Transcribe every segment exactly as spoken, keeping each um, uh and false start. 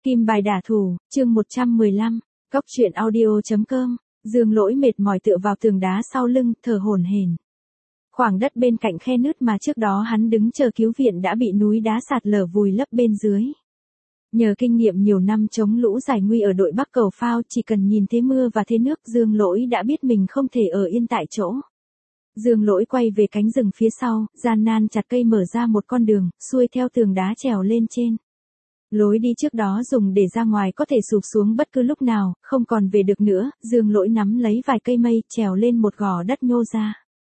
Kim bài đả thủ, chương một trăm mười lăm, Cóc truyện audio.com, Dương Lỗi mệt mỏi tựa vào tường đá sau lưng, thở hổn hển. Khoảng đất bên cạnh khe nứt mà trước đó hắn đứng chờ cứu viện đã bị núi đá sạt lở vùi lấp bên dưới. Nhờ kinh nghiệm nhiều năm chống lũ giải nguy ở đội Bắc Cầu Phao, chỉ cần nhìn thấy mưa và thấy nước, Dương Lỗi đã biết mình không thể ở yên tại chỗ. Dương Lỗi quay về cánh rừng phía sau, gian nan chặt cây mở ra một con đường, xuôi theo tường đá trèo lên trên. Lối đi trước đó dùng để ra ngoài có thể sụp xuống bất cứ lúc nào, không còn về được nữa, Dương Lỗi nắm lấy vài cây mây, trèo lên một gò đất nhô ra.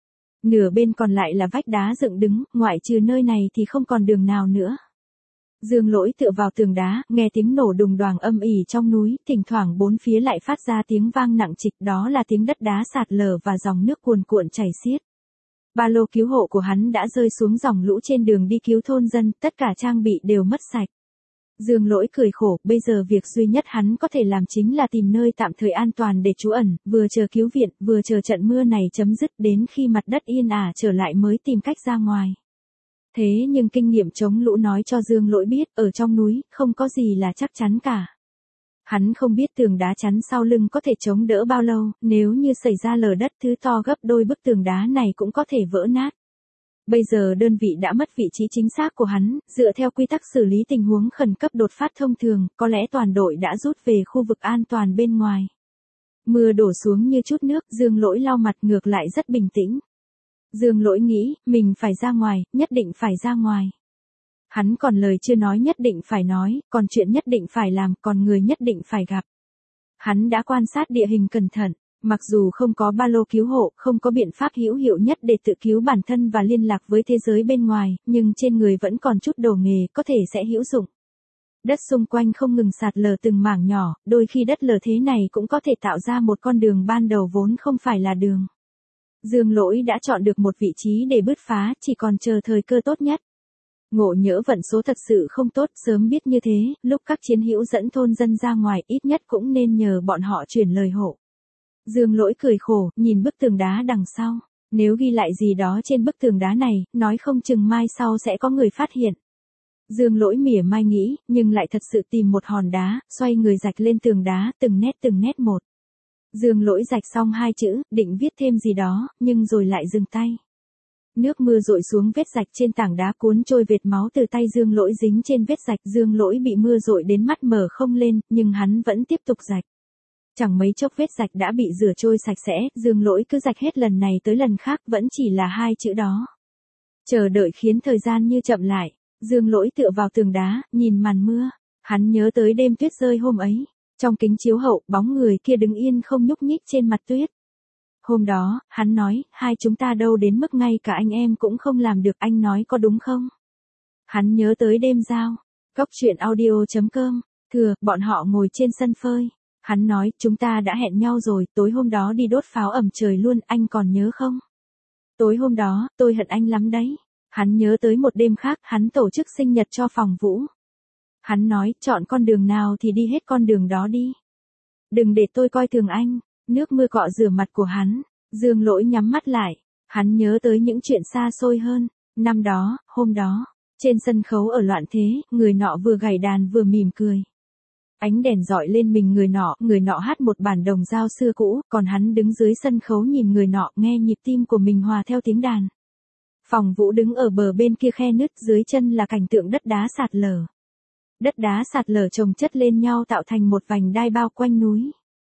Nửa bên còn lại là vách đá dựng đứng, ngoại trừ nơi này thì không còn đường nào nữa. Dương Lỗi tựa vào tường đá, nghe tiếng nổ đùng đoàng âm ỉ trong núi, thỉnh thoảng bốn phía lại phát ra tiếng vang nặng trịch, đó là tiếng đất đá sạt lở và dòng nước cuồn cuộn chảy xiết. Ba lô cứu hộ của hắn đã rơi xuống dòng lũ trên đường đi cứu thôn dân, tất cả trang bị đều mất sạch. Dương Lỗi cười khổ, bây giờ việc duy nhất hắn có thể làm chính là tìm nơi tạm thời an toàn để trú ẩn, vừa chờ cứu viện, vừa chờ trận mưa này chấm dứt, đến khi mặt đất yên ả trở lại mới tìm cách ra ngoài. Thế nhưng kinh nghiệm chống lũ nói cho Dương Lỗi biết, ở trong núi, không có gì là chắc chắn cả. Hắn không biết tường đá chắn sau lưng có thể chống đỡ bao lâu, nếu như xảy ra lở đất thứ to gấp đôi bức tường đá này cũng có thể vỡ nát. Bây giờ đơn vị đã mất vị trí chính xác của hắn, dựa theo quy tắc xử lý tình huống khẩn cấp đột phát thông thường, có lẽ toàn đội đã rút về khu vực an toàn bên ngoài. Mưa đổ xuống như chút nước, Dương Lỗi lau mặt ngược lại rất bình tĩnh. Dương Lỗi nghĩ, mình phải ra ngoài, nhất định phải ra ngoài. Hắn còn lời chưa nói nhất định phải nói, còn chuyện nhất định phải làm, còn người nhất định phải gặp. Hắn đã quan sát địa hình cẩn thận. Mặc dù không có ba lô cứu hộ, không có biện pháp hữu hiệu nhất để tự cứu bản thân và liên lạc với thế giới bên ngoài, nhưng trên người vẫn còn chút đồ nghề, có thể sẽ hữu dụng. Đất xung quanh không ngừng sạt lở từng mảng nhỏ, đôi khi đất lở thế này cũng có thể tạo ra một con đường ban đầu vốn không phải là đường. Dương Lỗi đã chọn được một vị trí để bứt phá, chỉ còn chờ thời cơ tốt nhất. Ngộ nhỡ vận số thật sự không tốt, sớm biết như thế, lúc các chiến hữu dẫn thôn dân ra ngoài ít nhất cũng nên nhờ bọn họ truyền lời hộ. Dương Lỗi cười khổ, nhìn bức tường đá đằng sau. Nếu ghi lại gì đó trên bức tường đá này, nói không chừng mai sau sẽ có người phát hiện. Dương Lỗi mỉa mai nghĩ, nhưng lại thật sự tìm một hòn đá, xoay người rạch lên tường đá, từng nét từng nét một. Dương Lỗi rạch xong hai chữ, định viết thêm gì đó, nhưng rồi lại dừng tay. Nước mưa dội xuống vết rạch trên tảng đá cuốn trôi vệt máu từ tay Dương Lỗi dính trên vết rạch. Dương Lỗi bị mưa dội đến mắt mở không lên, nhưng hắn vẫn tiếp tục rạch. Chẳng mấy chốc vết rạch đã bị rửa trôi sạch sẽ, Dương Lỗi cứ rạch hết lần này tới lần khác vẫn chỉ là hai chữ đó. Chờ đợi khiến thời gian như chậm lại, Dương Lỗi tựa vào tường đá, nhìn màn mưa, hắn nhớ tới đêm tuyết rơi hôm ấy, trong kính chiếu hậu, bóng người kia đứng yên không nhúc nhích trên mặt tuyết. Hôm đó, hắn nói, hai chúng ta đâu đến mức ngay cả anh em cũng không làm được, anh nói có đúng không? Hắn nhớ tới đêm giao, Cóc truyện audio.com, thừa, bọn họ ngồi trên sân phơi. Hắn nói, chúng ta đã hẹn nhau rồi, tối hôm đó đi đốt pháo ầm trời luôn, anh còn nhớ không? Tối hôm đó, tôi hận anh lắm đấy. Hắn nhớ tới một đêm khác, hắn tổ chức sinh nhật cho Phòng Vũ. Hắn nói, chọn con đường nào thì đi hết con đường đó đi. Đừng để tôi coi thường anh. Nước mưa cọ rửa mặt của hắn, Dương Lỗi nhắm mắt lại. Hắn nhớ tới những chuyện xa xôi hơn. Năm đó, hôm đó, trên sân khấu ở Loạn Thế, người nọ vừa gảy đàn vừa mỉm cười. Ánh đèn dọi lên mình người nọ, người nọ hát một bản đồng dao xưa cũ, còn hắn đứng dưới sân khấu nhìn người nọ, nghe nhịp tim của mình hòa theo tiếng đàn. Phòng Vũ đứng ở bờ bên kia khe nứt, dưới chân là cảnh tượng đất đá sạt lở. Đất đá sạt lở chồng chất lên nhau tạo thành một vành đai bao quanh núi.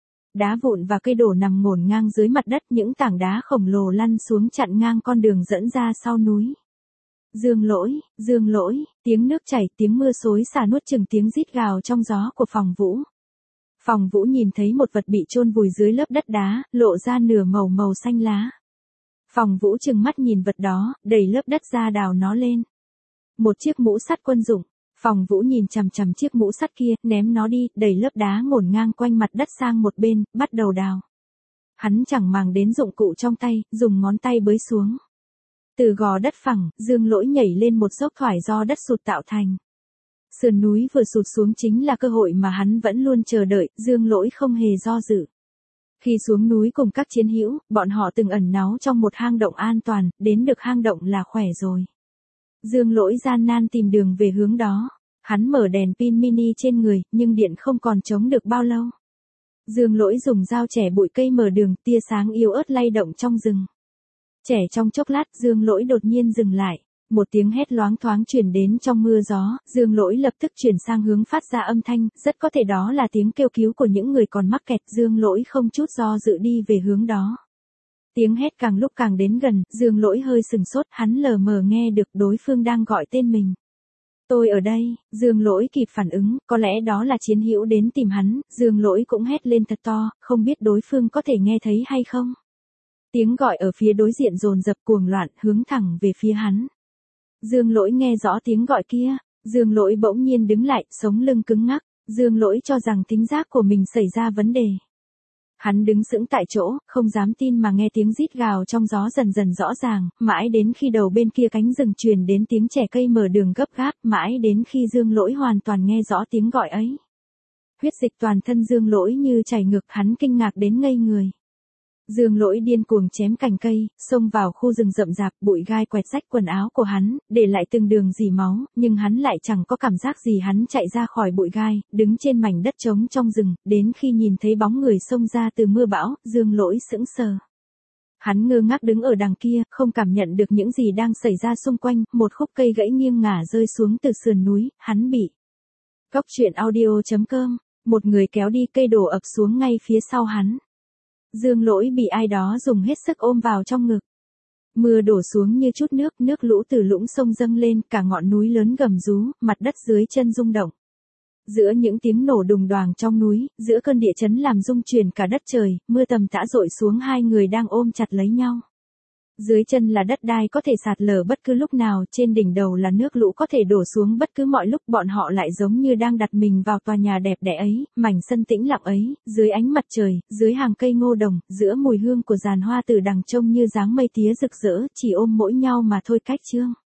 Đá vụn và cây đổ nằm ngổn ngang dưới mặt đất, những tảng đá khổng lồ lăn xuống chặn ngang con đường dẫn ra sau núi. Dương Lỗi, Dương Lỗi, tiếng nước chảy, tiếng mưa xối xả nuốt chửng tiếng rít gào trong gió của Phòng Vũ. Phòng Vũ nhìn thấy một vật bị chôn vùi dưới lớp đất đá, lộ ra nửa màu màu xanh lá. Phòng Vũ trừng mắt nhìn vật đó, đẩy lớp đất ra đào nó lên. Một chiếc mũ sắt quân dụng. Phòng Vũ nhìn chằm chằm chiếc mũ sắt kia, ném nó đi, đẩy lớp đá ngổn ngang quanh mặt đất sang một bên, bắt đầu đào. Hắn chẳng màng đến dụng cụ trong tay, dùng ngón tay bới xuống. Từ gò đất phẳng, Dương Lỗi nhảy lên một dốc thoải do đất sụt tạo thành. Sườn núi vừa sụt xuống chính là cơ hội mà hắn vẫn luôn chờ đợi, Dương Lỗi không hề do dự. Khi xuống núi cùng các chiến hữu, bọn họ từng ẩn náu trong một hang động an toàn, đến được hang động là khỏe rồi. Dương Lỗi gian nan tìm đường về hướng đó. Hắn mở đèn pin mini trên người, nhưng điện không còn chống được bao lâu. Dương Lỗi dùng dao chẻ bụi cây mở đường, tia sáng yếu ớt lay động trong rừng. Chẻ trong chốc lát, Dương Lỗi đột nhiên dừng lại. Một tiếng hét loáng thoáng truyền đến trong mưa gió, Dương Lỗi lập tức chuyển sang hướng phát ra âm thanh, rất có thể đó là tiếng kêu cứu của những người còn mắc kẹt. Dương Lỗi không chút do dự đi về hướng đó. Tiếng hét càng lúc càng đến gần, Dương Lỗi hơi sừng sốt, hắn lờ mờ nghe được đối phương đang gọi tên mình. Tôi ở đây, Dương Lỗi kịp phản ứng, có lẽ đó là chiến hữu đến tìm hắn, Dương Lỗi cũng hét lên thật to, không biết đối phương có thể nghe thấy hay không. Tiếng gọi ở phía đối diện dồn dập cuồng loạn, hướng thẳng về phía hắn. Dương Lỗi nghe rõ tiếng gọi kia, Dương Lỗi bỗng nhiên đứng lại, sống lưng cứng ngắc, Dương Lỗi cho rằng thính giác của mình xảy ra vấn đề. Hắn đứng sững tại chỗ, không dám tin mà nghe tiếng rít gào trong gió dần dần rõ ràng, mãi đến khi đầu bên kia cánh rừng truyền đến tiếng chẻ cây mở đường gấp gáp, mãi đến khi Dương Lỗi hoàn toàn nghe rõ tiếng gọi ấy. Huyết dịch toàn thân Dương Lỗi như chảy ngược, hắn kinh ngạc đến ngây người. Dương Lỗi điên cuồng chém cành cây, xông vào khu rừng rậm rạp, bụi gai quẹt rách quần áo của hắn, để lại từng đường dỉ máu, nhưng hắn lại chẳng có cảm giác gì. Hắn chạy ra khỏi bụi gai, đứng trên mảnh đất trống trong rừng, đến khi nhìn thấy bóng người xông ra từ mưa bão, Dương Lỗi sững sờ. Hắn ngơ ngác đứng ở đằng kia, không cảm nhận được những gì đang xảy ra xung quanh, một khúc cây gãy nghiêng ngả rơi xuống từ sườn núi, hắn bị. Cốc truyện audio chấm com, một người kéo đi cây đổ ập xuống ngay phía sau hắn. Dương Lỗi bị ai đó dùng hết sức ôm vào trong ngực. Mưa đổ xuống như chút nước, nước lũ từ lũng sông dâng lên, cả ngọn núi lớn gầm rú, mặt đất dưới chân rung động. Giữa những tiếng nổ đùng đoàng trong núi, giữa cơn địa chấn làm rung chuyển cả đất trời, mưa tầm tã dội xuống, hai người đang ôm chặt lấy nhau. Dưới chân là đất đai có thể sạt lở bất cứ lúc nào, trên đỉnh đầu là nước lũ có thể đổ xuống bất cứ mọi lúc, bọn họ lại giống như đang đặt mình vào tòa nhà đẹp đẽ ấy, mảnh sân tĩnh lặng ấy, dưới ánh mặt trời, dưới hàng cây ngô đồng, giữa mùi hương của giàn hoa từ đằng trông như dáng mây tía rực rỡ, chỉ ôm mỗi nhau mà thôi. Cách chương